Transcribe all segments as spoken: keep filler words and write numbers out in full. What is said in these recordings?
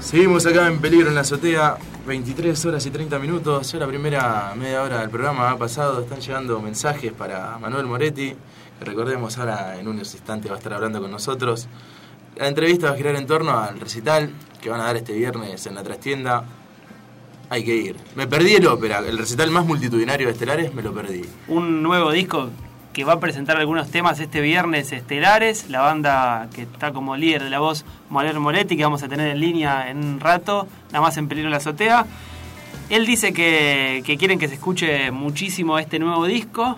Seguimos acá en Peligro en la Azotea, veintitrés horas y treinta minutos. Ya la primera media hora del programa ha pasado. Están llegando mensajes para Manuel Moretti, que recordemos ahora en unos instantes va a estar hablando con nosotros. La entrevista va a girar en torno al recital que van a dar este viernes en la trastienda. Hay que ir. Me perdí el ópera, el recital más multitudinario de Estelares, me lo perdí. Un nuevo disco que va a presentar algunos temas este viernes, Estelares, la banda que está como líder de la voz, Manuel Moretti, que vamos a tener en línea en un rato, nada más en Peligro en la Azotea. Él dice que, que quieren que se escuche muchísimo este nuevo disco,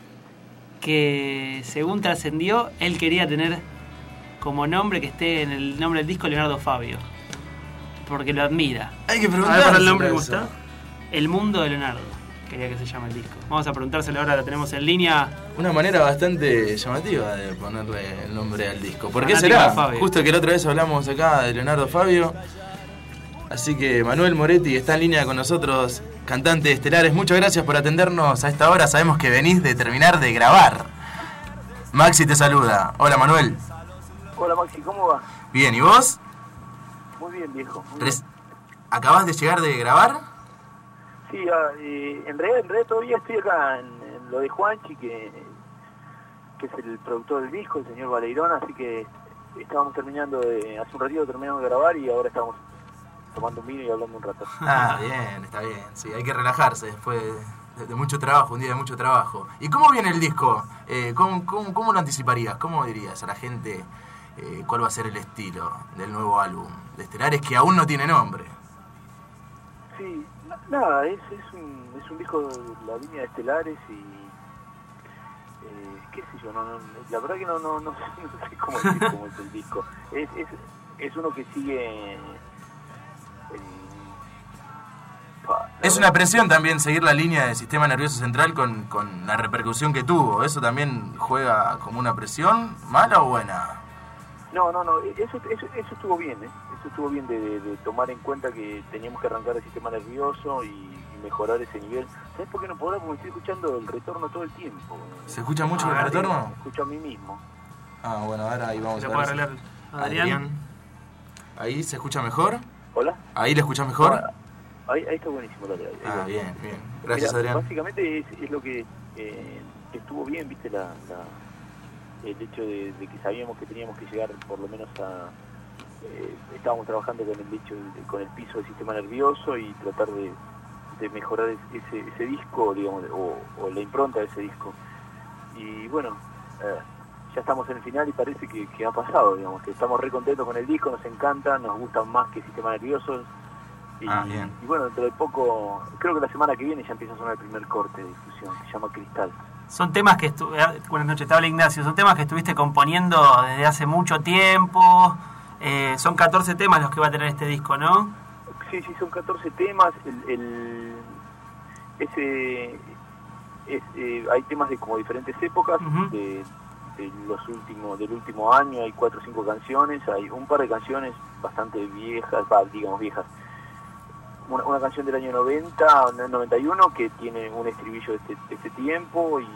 que según trascendió, él quería tener como nombre que esté en el nombre del disco Leonardo Fabio, porque lo admira. Hay que A ver preguntar para el nombre cómo eso. está. El Mundo de Leonardo, quería que se llame el disco. Vamos a preguntárselo ahora, la tenemos en línea. Una manera bastante llamativa de ponerle el nombre al disco. ¿Por qué Fanático será? de Fabio. Justo que la otra vez hablamos acá de Leonardo Fabio. Así que Manuel Moretti está en línea con nosotros, cantante de Estelares. Muchas gracias por atendernos a esta hora. Sabemos que venís de terminar de grabar. Maxi te saluda. Hola, Manuel. Hola Maxi, ¿cómo va? Bien, ¿y vos? Muy bien, viejo. Muy Res- bien. ¿Acabás de llegar de grabar? Sí, ah, eh, en realidad, en realidad todavía estoy acá en, en lo de Juanchi, que, que es el productor del disco, el señor Valeirón, así que estábamos terminando de, hace un ratito terminamos de grabar y ahora estamos tomando un vino y hablando un rato. Ah, bien, está bien. Sí, hay que relajarse después de, de mucho trabajo, un día de mucho trabajo. ¿Y cómo viene el disco? Eh, ¿cómo, cómo, ¿Cómo lo anticiparías? ¿Cómo dirías a la gente eh, cuál va a ser el estilo del nuevo álbum de Estelares que aún no tiene nombre? Sí, nada, es, es, un, es un disco de la línea de Estelares y eh, qué sé yo, no, no, la verdad que no, no, no, sé, no sé cómo, decir cómo es el disco. Es, es, es uno que sigue... Eh, pa, la Es verdad- una presión también seguir la línea del sistema nervioso central con, con la repercusión que tuvo. ¿Eso también juega como una presión? ¿Mala o buena? No, no, no, eso, eso, eso estuvo bien, ¿eh? Eso estuvo bien de, de, de tomar en cuenta que teníamos que arrancar el sistema nervioso y, y mejorar ese nivel. ¿Sabes por qué no podrá? Porque estoy escuchando el retorno todo el tiempo. ¿Se escucha mucho Ah, el retorno? Me escucho a mí mismo. Ah, bueno, ahora ahí vamos Se a lo ver. puede si- arreglar Adrián. ¿Ahí se escucha mejor? ¿Hola? ¿Ahí le escuchás mejor? Ah, ahí, ahí está buenísimo. Dale, ahí, ahí Ah, va. bien, bien. Gracias, Mira, Adrián. básicamente es, es lo que eh, estuvo bien, viste, la, la, el hecho de, de que sabíamos que teníamos que llegar por lo menos a... Eh, estábamos trabajando con el hecho de- con el piso del sistema nervioso y tratar de, de mejorar ese, ese disco, digamos, o, o la impronta de ese disco. Y bueno, eh, ya estamos en el final y parece que, que ha pasado, digamos, que estamos re contentos con el disco, nos encanta, nos gustan más que Sistema Nervioso. Y, Ah, bien. y bueno, dentro de poco, creo que la semana que viene ya empieza a sonar el primer corte de difusión, que se llama Cristal. Son temas que... Estu- eh, Buenas noches, te habla Ignacio. Son temas que estuviste componiendo desde hace mucho tiempo. Eh, son catorce temas los que va a tener este disco, ¿no? Sí, sí, son catorce temas. El, el, ese, es, eh, hay temas de como diferentes épocas, Ujú. de, de los últimos, del último año. Hay cuatro o cinco canciones. Hay un par de canciones bastante viejas, bah, digamos viejas. Una, una canción del año noventa, noventa y uno, que tiene un estribillo de este, de este tiempo y,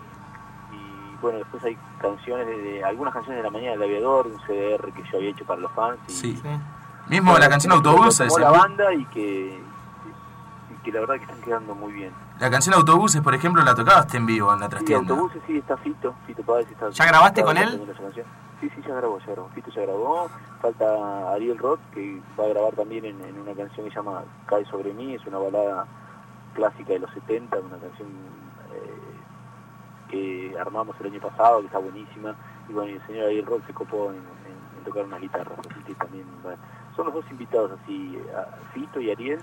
y bueno, después hay canciones de, de algunas canciones de La Mañana del Aviador, un C D R que yo había hecho para los fans. Y, Sí. Sí. Mismo bueno, la canción que Autobuses. tomó la en- banda y que, y que la verdad que están quedando muy bien. La canción Autobuses, por ejemplo, la tocaste en vivo en la Sí, trastienda. Autobuses, sí, está Fito, Fito Páez está... ¿Ya grabaste está con él? cantando esa canción. Sí, sí, ya grabó, ya grabó. Fito ya grabó. Falta Ariel Roth, que va a grabar también en, en una canción que se llama Cae sobre mí, es una balada clásica de los setenta, una canción eh, que armamos el año pasado, que está buenísima. Y bueno, y el señor Ariel Roth se copó en, en, en tocar unas guitarras, así que también... Bueno, son los dos invitados así, a Fito y Ariel,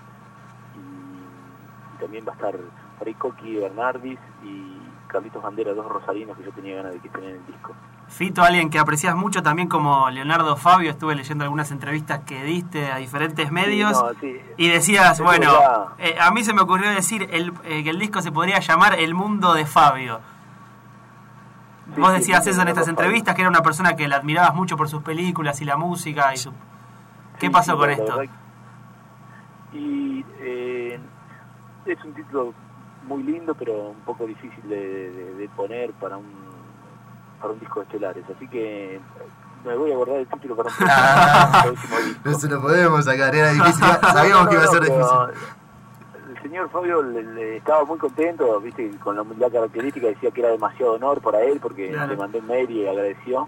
y, y también va a estar por ahí Coqui Bernardis y Carlitos Bandera, dos rosarinos que yo tenía ganas de que estén en el disco. Fito, alguien que aprecias mucho también como Leonardo Fabio, estuve leyendo algunas entrevistas que diste a diferentes medios. Sí, no, sí. Y decías, Eso bueno, ya- eh, a mí se me ocurrió decir el, eh, que el disco se podría llamar El Mundo de Fabio. Sí, Vos sí, decías sí, eso en Leonardo estas Fabio. entrevistas, que era una persona que la admirabas mucho por sus películas y la música. y su... ¿Qué Sí, pasó sí, con la esto? verdad que- Y eh, es un título muy lindo, pero un poco difícil de, de, de poner para un para un disco de Estelares. Así que me voy a guardar el título para un Ah, próximo disco. no se lo podemos sacar, era difícil. Sabíamos No, que iba a no, ser pero difícil. El señor Fabio le, le estaba muy contento, viste, con la, la característica, decía que era demasiado honor para él, porque Claro. le mandé un mail y agradeció.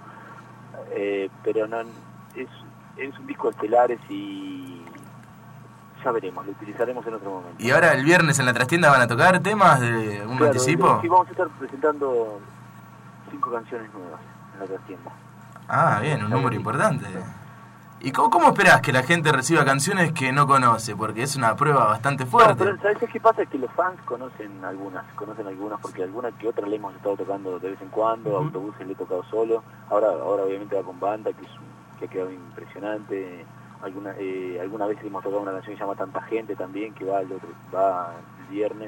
Eh, pero no, es, es un disco estelares y ya veremos, lo utilizaremos en otro momento. Y ahora el viernes en la trastienda van a tocar temas de un Claro, anticipo. sí, vamos a estar presentando cinco canciones nuevas en la trastienda. Ah, bien, un número importante. ¿Y cómo, cómo esperás que la gente reciba canciones que no conoce? Porque es una prueba bastante No, fuerte. pero ¿sabes qué pasa? Es que los fans conocen algunas, conocen algunas, porque algunas que otras le hemos estado tocando de vez en cuando, Uh-huh. Autobuses le he tocado solo, ahora ahora obviamente va con banda, que es un- que ha quedado impresionante. Alguna, eh, alguna vez hemos tocado una canción que se llama Tanta Gente también, que va el, otro, va el viernes.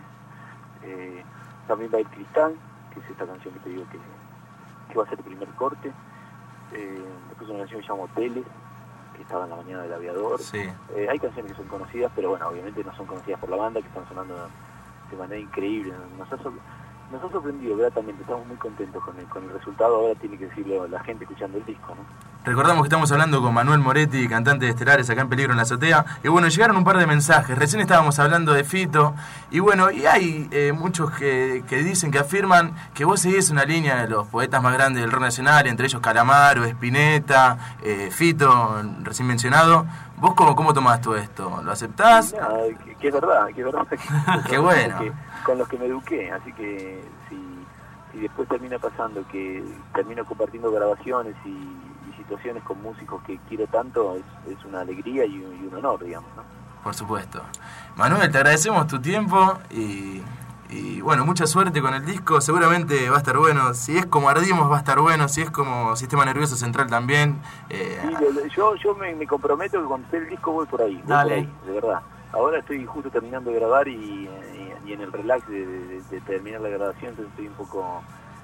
Eh, también va El Cristal, que es esta canción que te digo que, que va a ser el primer corte. Eh, después una canción que se llama Hoteles, que estaba en la mañana del aviador. Sí. Eh, hay canciones que son conocidas, pero bueno, obviamente no son conocidas por la banda, que están sonando de manera increíble. Nos ha, sor- nos ha sorprendido gratamente, estamos muy contentos con el, con el resultado. Ahora tiene que decirlo la gente escuchando el disco, ¿no? Recordamos que estamos hablando con Manuel Moretti, cantante de Estelares, acá en Peligro en la Azotea. Y bueno, llegaron un par de mensajes. Recién estábamos hablando de Fito. Y bueno, y hay eh, muchos que, que dicen, que afirman que vos seguís una línea de los poetas más grandes del rock nacional, entre ellos Calamaro, Spinetta, eh, Fito, recién mencionado. ¿Vos cómo, cómo tomás todo esto? ¿Lo aceptás? Y nada, que, que es verdad, que es verdad. Que, Qué bueno. que- con los que me eduqué, así que si, si después termina pasando que termino compartiendo grabaciones y, y situaciones con músicos que quiero tanto, es, es una alegría y un, y un honor, digamos, ¿no? Por supuesto. Manuel, te agradecemos tu tiempo y, y bueno, mucha suerte con el disco. Seguramente va a estar bueno. Si es como Ardimos va a estar bueno. Si es como Sistema Nervioso Central también. Eh, Sí, lo- lo- yo yo me, me comprometo que cuando esté el disco voy por ahí, voy Dale. por ahí, de verdad. Ahora estoy justo terminando de grabar y, y- y en el relax de, de- de terminar la grabación, entonces estoy un poco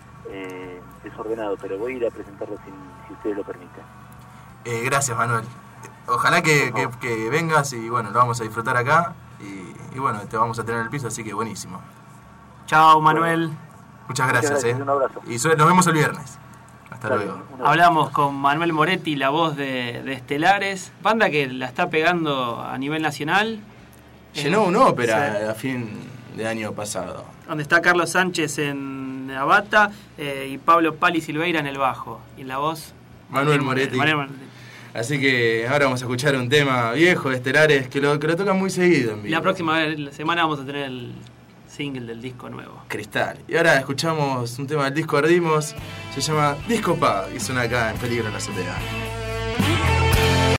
eh, desordenado, pero voy a ir a presentarlo si, si ustedes lo permiten. eh, gracias, Manuel. Ojalá que, que, que vengas y bueno, lo vamos a disfrutar acá. Y, y bueno, te vamos a tener en el piso, así que buenísimo. Chao, Manuel. Muchas gracias, Muchas gracias, eh. un abrazo. Y su- nos vemos el viernes. Hasta Dale, luego. un abrazo. Hablamos con Manuel Moretti, la voz de, de Estelares, banda que la está pegando a nivel nacional. Llenó Eh, una ópera sí. a fin de año pasado. Donde está Carlos Sánchez en la bata eh, y Pablo Pali Silveira en el bajo. Y la voz... Manuel Moretti. Manuel Moretti. Así que ahora vamos a escuchar un tema viejo de Estelares que lo, que lo tocan muy seguido en Y vivo. la próxima vez, la semana vamos a tener el single del disco nuevo. Cristal. Y ahora escuchamos un tema del disco Ardimos, se llama Disco Pag y suena acá en Peligro en la Azotea.